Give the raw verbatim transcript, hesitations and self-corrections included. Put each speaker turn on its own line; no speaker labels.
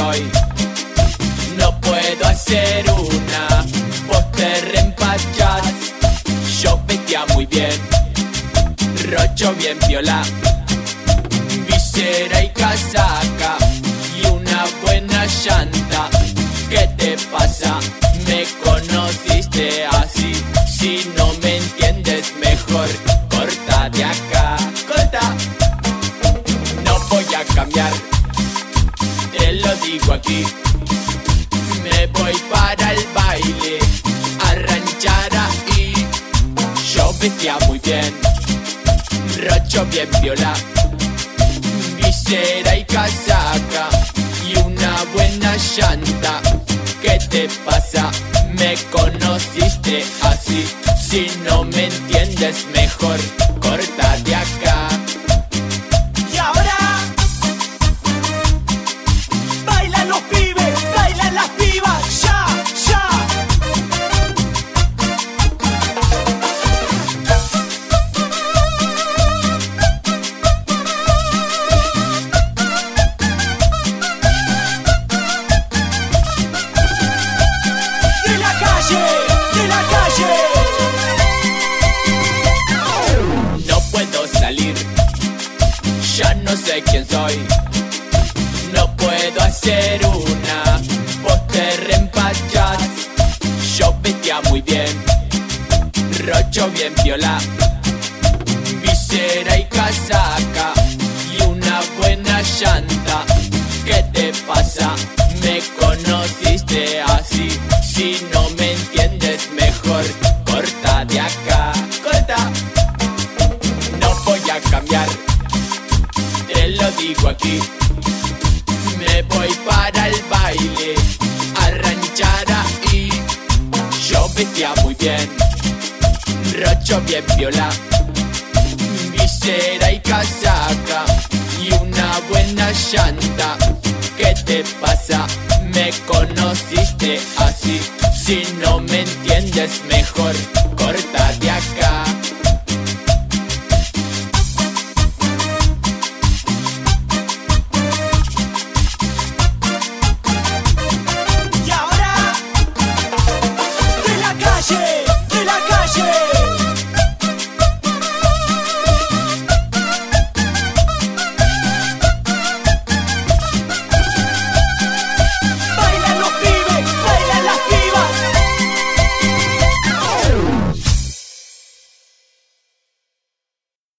soy. No puedo hacer una, vos te reempachás. Yo vestía muy bien, rocho bien viola, visera y casaca y una buena llanta. ¿Qué te pasa? Me conociste así. Si no me entiendes mejor, corta de acá, corta. No voy a cambiar, te lo digo aquí. Me voy para el baile, a ranchar ahí. Yo vestía muy bien, rocho bien viola, visera y casaca y una buena llanta. ¿Qué te pasa? Me conociste así. Si no me entiendes mejor, corta de acá.
Y ahora bailan los pibes, bailan las pibas, ya, ya. De la calle, de la calle.
No puedo salir, ya no sé quién soy. No puedo hacer una, vos te reempachás. Yo vestía muy bien, rocho bien viola, visera y casaca y una buena llanta. ¿Qué te pasa? Me conociste así. Si no me entiendes mejor, corta de acá, corta. No voy a cambiar, te lo digo aquí. Me voy para el baile, a ranchar ahí. Yo vestía muy bien, rocho bien viola, visera y casaca y una buena llanta. ¿Qué te pasa? Me conociste así.